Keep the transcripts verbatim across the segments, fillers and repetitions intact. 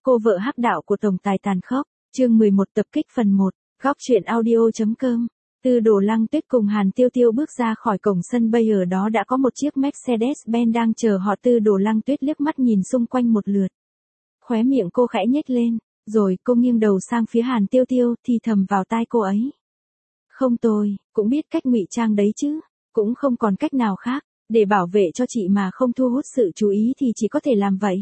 Cô vợ hắc đạo của tổng tài tàn khốc, chương mười một tập kích phần một, góc truyện audio.com. Tư Đồ Lăng Tuyết cùng Hàn Tiêu Tiêu bước ra khỏi cổng sân bay, ở đó đã có một chiếc Mercedes-Benz đang chờ họ. Tư Đồ Lăng Tuyết liếc mắt nhìn xung quanh một lượt. Khóe miệng cô khẽ nhếch lên, rồi cô nghiêng đầu sang phía Hàn Tiêu Tiêu thì thầm vào tai cô ấy. Không, tôi cũng biết cách ngụy trang đấy chứ, cũng không còn cách nào khác, để bảo vệ cho chị mà không thu hút sự chú ý thì chỉ có thể làm vậy.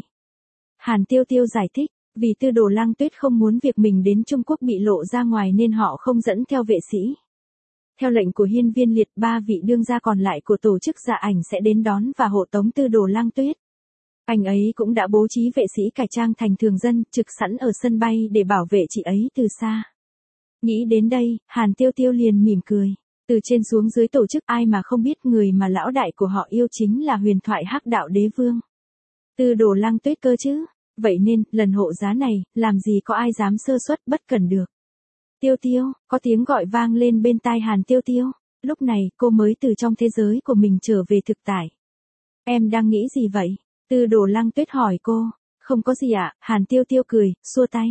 Hàn Tiêu Tiêu giải thích, vì Tư Đồ Lăng Tuyết không muốn việc mình đến Trung Quốc bị lộ ra ngoài nên họ không dẫn theo vệ sĩ. Theo lệnh của Hiên Viên Liệt, ba vị đương gia còn lại của tổ chức Dạ Ảnh sẽ đến đón và hộ tống Tư Đồ Lăng Tuyết. Anh ấy cũng đã bố trí vệ sĩ cải trang thành thường dân, trực sẵn ở sân bay để bảo vệ chị ấy từ xa. Nghĩ đến đây, Hàn Tiêu Tiêu liền mỉm cười. Từ trên xuống dưới tổ chức ai mà không biết người mà lão đại của họ yêu chính là huyền thoại hắc đạo đế vương. Tư Đồ Lăng Tuyết cơ chứ. Vậy nên, lần hộ giá này, làm gì có ai dám sơ suất bất cẩn được. Tiêu Tiêu, có tiếng gọi vang lên bên tai Hàn Tiêu Tiêu. Lúc này, cô mới từ trong thế giới của mình trở về thực tại. Em đang nghĩ gì vậy? Tư Đồ Lăng Tuyết hỏi cô. Không có gì ạ, Hàn Tiêu Tiêu cười, xua tay.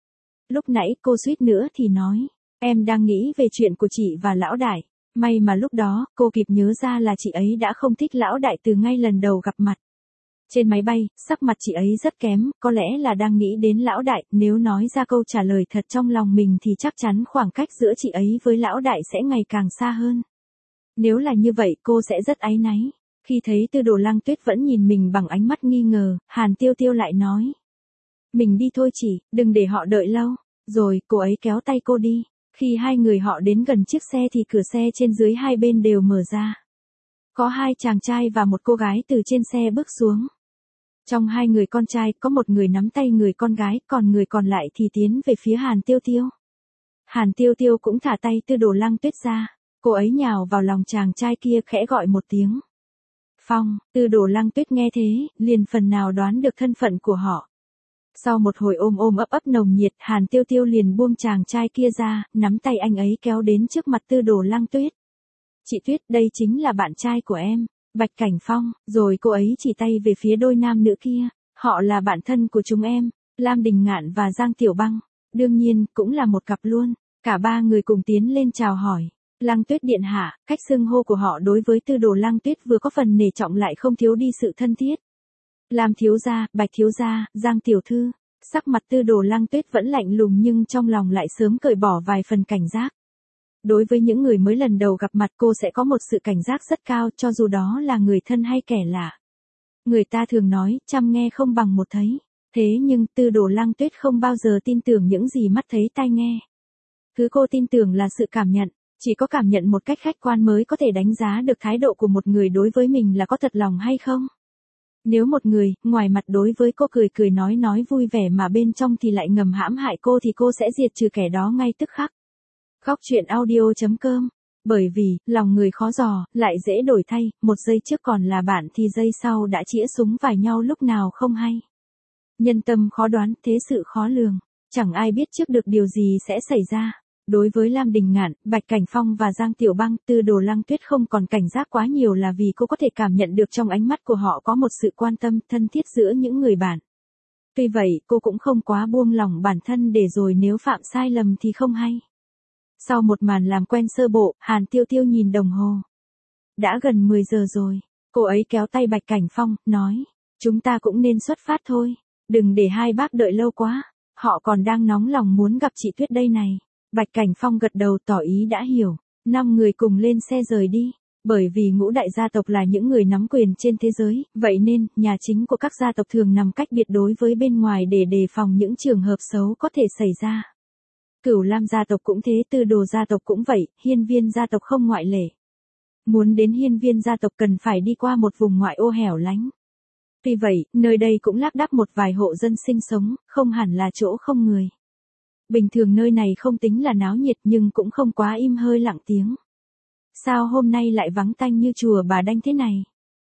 Lúc nãy cô suýt nữa thì nói. Em đang nghĩ về chuyện của chị và lão đại. May mà lúc đó, cô kịp nhớ ra là chị ấy đã không thích lão đại từ ngay lần đầu gặp mặt. Trên máy bay, sắc mặt chị ấy rất kém, có lẽ là đang nghĩ đến lão đại, nếu nói ra câu trả lời thật trong lòng mình thì chắc chắn khoảng cách giữa chị ấy với lão đại sẽ ngày càng xa hơn. Nếu là như vậy cô sẽ rất áy náy. Khi thấy Tư Đồ Lăng Tuyết vẫn nhìn mình bằng ánh mắt nghi ngờ, Hàn Tiêu Tiêu lại nói. Mình đi thôi chị, đừng để họ đợi lâu. Rồi, cô ấy kéo tay cô đi. Khi hai người họ đến gần chiếc xe thì cửa xe trên dưới hai bên đều mở ra. Có hai chàng trai và một cô gái từ trên xe bước xuống. Trong hai người con trai, có một người nắm tay người con gái, còn người còn lại thì tiến về phía Hàn Tiêu Tiêu. Hàn Tiêu Tiêu cũng thả tay Tư Đồ Lăng Tuyết ra. Cô ấy nhào vào lòng chàng trai kia khẽ gọi một tiếng. Phong, Tư Đồ Lăng Tuyết nghe thế, liền phần nào đoán được thân phận của họ. Sau một hồi ôm ôm ấp ấp nồng nhiệt, Hàn Tiêu Tiêu liền buông chàng trai kia ra, nắm tay anh ấy kéo đến trước mặt Tư Đồ Lăng Tuyết. Chị Tuyết, đây chính là bạn trai của em, Bạch Cảnh Phong. Rồi cô ấy chỉ tay về phía đôi nam nữ kia. Họ là bạn thân của chúng em, Lam Đình Ngạn và Giang Tiểu Băng. Đương nhiên, cũng là một cặp luôn. Cả ba người cùng tiến lên chào hỏi. Lăng Tuyết điện hạ, cách xưng hô của họ đối với Tư Đồ Lăng Tuyết vừa có phần nể trọng lại không thiếu đi sự thân thiết. Lam thiếu gia, Bạch thiếu gia, Giang tiểu thư. Sắc mặt Tư Đồ Lăng Tuyết vẫn lạnh lùng nhưng trong lòng lại sớm cởi bỏ vài phần cảnh giác. Đối với những người mới lần đầu gặp mặt cô sẽ có một sự cảnh giác rất cao, cho dù đó là người thân hay kẻ lạ. Người ta thường nói, chăm nghe không bằng một thấy. Thế nhưng Tư Đồ Lăng Tuyết không bao giờ tin tưởng những gì mắt thấy tai nghe. Thứ cô tin tưởng là sự cảm nhận. Chỉ có cảm nhận một cách khách quan mới có thể đánh giá được thái độ của một người đối với mình là có thật lòng hay không. Nếu một người, ngoài mặt đối với cô cười cười nói nói vui vẻ mà bên trong thì lại ngầm hãm hại cô thì cô sẽ diệt trừ kẻ đó ngay tức khắc. Góc truyện audio.com. Bởi vì, lòng người khó dò, lại dễ đổi thay, một giây trước còn là bạn thì giây sau đã chĩa súng vào nhau lúc nào không hay. Nhân tâm khó đoán, thế sự khó lường. Chẳng ai biết trước được điều gì sẽ xảy ra. Đối với Lam Đình Ngạn, Bạch Cảnh Phong và Giang Tiểu Băng, Tư Đồ Lăng Tuyết không còn cảnh giác quá nhiều là vì cô có thể cảm nhận được trong ánh mắt của họ có một sự quan tâm, thân thiết giữa những người bạn. Tuy vậy, cô cũng không quá buông lỏng bản thân để rồi nếu phạm sai lầm thì không hay. Sau một màn làm quen sơ bộ, Hàn Tiêu Tiêu nhìn đồng hồ. Đã gần mười giờ rồi. Cô ấy kéo tay Bạch Cảnh Phong, nói. Chúng ta cũng nên xuất phát thôi. Đừng để hai bác đợi lâu quá. Họ còn đang nóng lòng muốn gặp chị Tuyết đây này. Bạch Cảnh Phong gật đầu tỏ ý đã hiểu. Năm người cùng lên xe rời đi. Bởi vì ngũ đại gia tộc là những người nắm quyền trên thế giới, vậy nên, nhà chính của các gia tộc thường nằm cách biệt đối với bên ngoài để đề phòng những trường hợp xấu có thể xảy ra. Cửu Lam gia tộc cũng thế, Tư Đồ gia tộc cũng vậy, Hiên Viên gia tộc không ngoại lệ. Muốn đến Hiên Viên gia tộc cần phải đi qua một vùng ngoại ô hẻo lánh. Tuy vậy, nơi đây cũng lác đác một vài hộ dân sinh sống, không hẳn là chỗ không người. Bình thường nơi này không tính là náo nhiệt nhưng cũng không quá im hơi lặng tiếng. Sao hôm nay lại vắng tanh như chùa Bà Đanh thế này?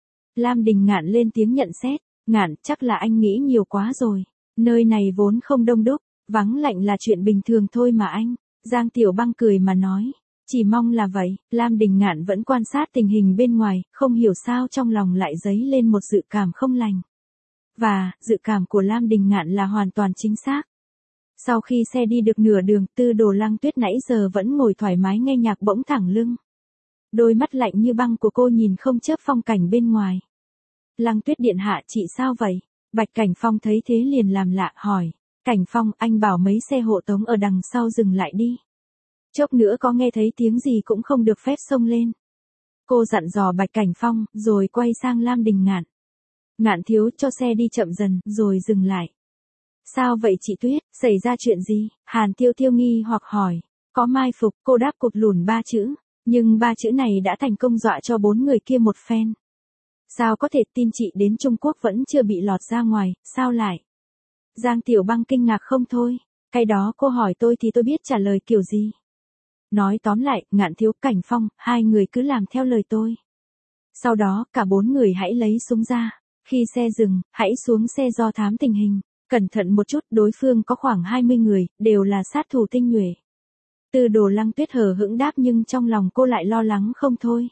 Lam Đình Ngạn lên tiếng nhận xét. Ngạn, chắc là anh nghĩ nhiều quá rồi. Nơi này vốn không đông đúc, vắng lạnh là chuyện bình thường thôi mà anh. Giang Tiểu Băng cười mà nói. Chỉ mong là vậy. Lam Đình Ngạn vẫn quan sát tình hình bên ngoài, không hiểu sao trong lòng lại dấy lên một dự cảm không lành. Và, dự cảm của Lam Đình Ngạn là hoàn toàn chính xác. Sau khi xe đi được nửa đường, Tư Đồ Lăng Tuyết nãy giờ vẫn ngồi thoải mái nghe nhạc bỗng thẳng lưng. Đôi mắt lạnh như băng của cô nhìn không chớp phong cảnh bên ngoài. Lăng Tuyết điện hạ, chị sao vậy? Bạch Cảnh Phong thấy thế liền làm lạ, hỏi. Cảnh Phong, anh bảo mấy xe hộ tống ở đằng sau dừng lại đi. Chốc nữa có nghe thấy tiếng gì cũng không được phép xông lên. Cô dặn dò Bạch Cảnh Phong, rồi quay sang Lam Đình Ngạn. Ngạn thiếu, cho xe đi chậm dần, rồi dừng lại. Sao vậy chị Tuyết, xảy ra chuyện gì? Hàn Tiêu Tiêu nghi hoặc hỏi. Có mai phục, cô đáp cụt lùn ba chữ. Nhưng ba chữ này đã thành công dọa cho bốn người kia một phen. Sao có thể, tin chị đến Trung Quốc vẫn chưa bị lọt ra ngoài, sao lại? Giang Tiểu Băng kinh ngạc không thôi. Cái đó cô hỏi tôi thì tôi biết trả lời kiểu gì. Nói tóm lại, Ngạn thiếu, Cảnh Phong, hai người cứ làm theo lời tôi. Sau đó, cả bốn người hãy lấy súng ra. Khi xe dừng, hãy xuống xe do thám tình hình. Cẩn thận một chút, đối phương có khoảng hai mươi người, đều là sát thủ tinh nhuệ. Tư Đồ Lăng Tuyết hờ hững đáp, nhưng trong lòng cô lại lo lắng không thôi.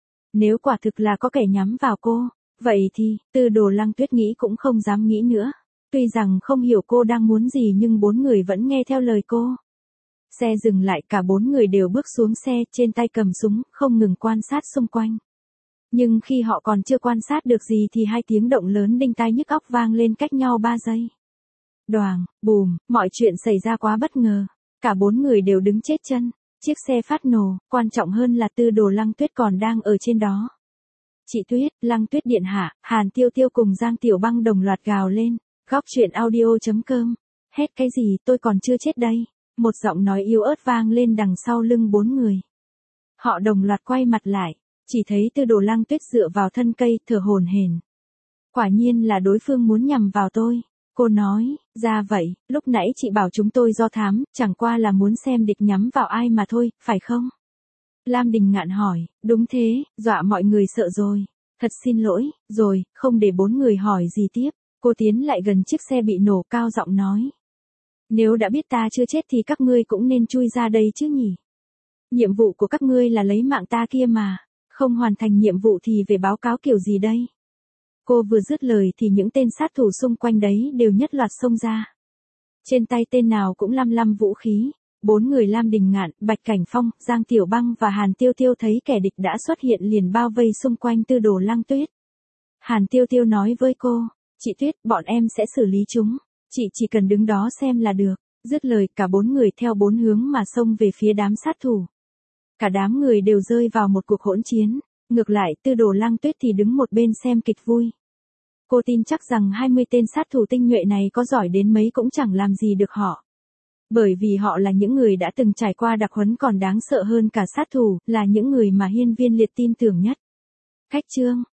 Nếu quả thực là có kẻ nhắm vào cô, vậy thì, Tư Đồ Lăng Tuyết nghĩ cũng không dám nghĩ nữa. Tuy rằng không hiểu cô đang muốn gì nhưng bốn người vẫn nghe theo lời cô. Xe dừng lại, cả bốn người đều bước xuống xe, trên tay cầm súng, không ngừng quan sát xung quanh. Nhưng khi họ còn chưa quan sát được gì thì hai tiếng động lớn đinh tai nhức óc vang lên cách nhau ba giây. Đoàng, bùm, mọi chuyện xảy ra quá bất ngờ. Cả bốn người đều đứng chết chân. Chiếc xe phát nổ, quan trọng hơn là Tư Đồ Lăng Tuyết còn đang ở trên đó. Chị Tuyết, Lăng Tuyết điện hạ, Hàn Tiêu Tiêu cùng Giang Tiểu Băng đồng loạt gào lên. Góc truyện audio chấm com. Hét cái gì, tôi còn chưa chết đây. Một giọng nói yếu ớt vang lên đằng sau lưng bốn người. Họ đồng loạt quay mặt lại, chỉ thấy Tư Đồ Lăng Tuyết dựa vào thân cây, thở hổn hển. Quả nhiên là đối phương muốn nhằm vào tôi. Cô nói, ra vậy, lúc nãy chị bảo chúng tôi do thám, chẳng qua là muốn xem địch nhắm vào ai mà thôi, phải không? Lam Đình Ngạn hỏi, đúng thế, dọa mọi người sợ rồi. Thật xin lỗi, rồi, không để bốn người hỏi gì tiếp. Cô tiến lại gần chiếc xe bị nổ, cao giọng nói. Nếu đã biết ta chưa chết thì các ngươi cũng nên chui ra đây chứ nhỉ? Nhiệm vụ của các ngươi là lấy mạng ta kia mà, không hoàn thành nhiệm vụ thì về báo cáo kiểu gì đây? Cô vừa dứt lời thì những tên sát thủ xung quanh đấy đều nhất loạt xông ra. Trên tay tên nào cũng lăm lăm vũ khí. Bốn người Lam Đình Ngạn, Bạch Cảnh Phong, Giang Tiểu Băng và Hàn Tiêu Tiêu thấy kẻ địch đã xuất hiện liền bao vây xung quanh Tư Đồ Lăng Tuyết. Hàn Tiêu Tiêu nói với cô, chị Tuyết, bọn em sẽ xử lý chúng. Chị chỉ cần đứng đó xem là được. Dứt lời, cả bốn người theo bốn hướng mà xông về phía đám sát thủ. Cả đám người đều rơi vào một cuộc hỗn chiến. Ngược lại, Tư Đồ Lăng Tuyết thì đứng một bên xem kịch vui. Cô tin chắc rằng hai mươi tên sát thủ tinh nhuệ này có giỏi đến mấy cũng chẳng làm gì được họ. Bởi vì họ là những người đã từng trải qua đặc huấn, còn đáng sợ hơn cả sát thủ, là những người mà Hiên Viên Liệt tin tưởng nhất. Khách chương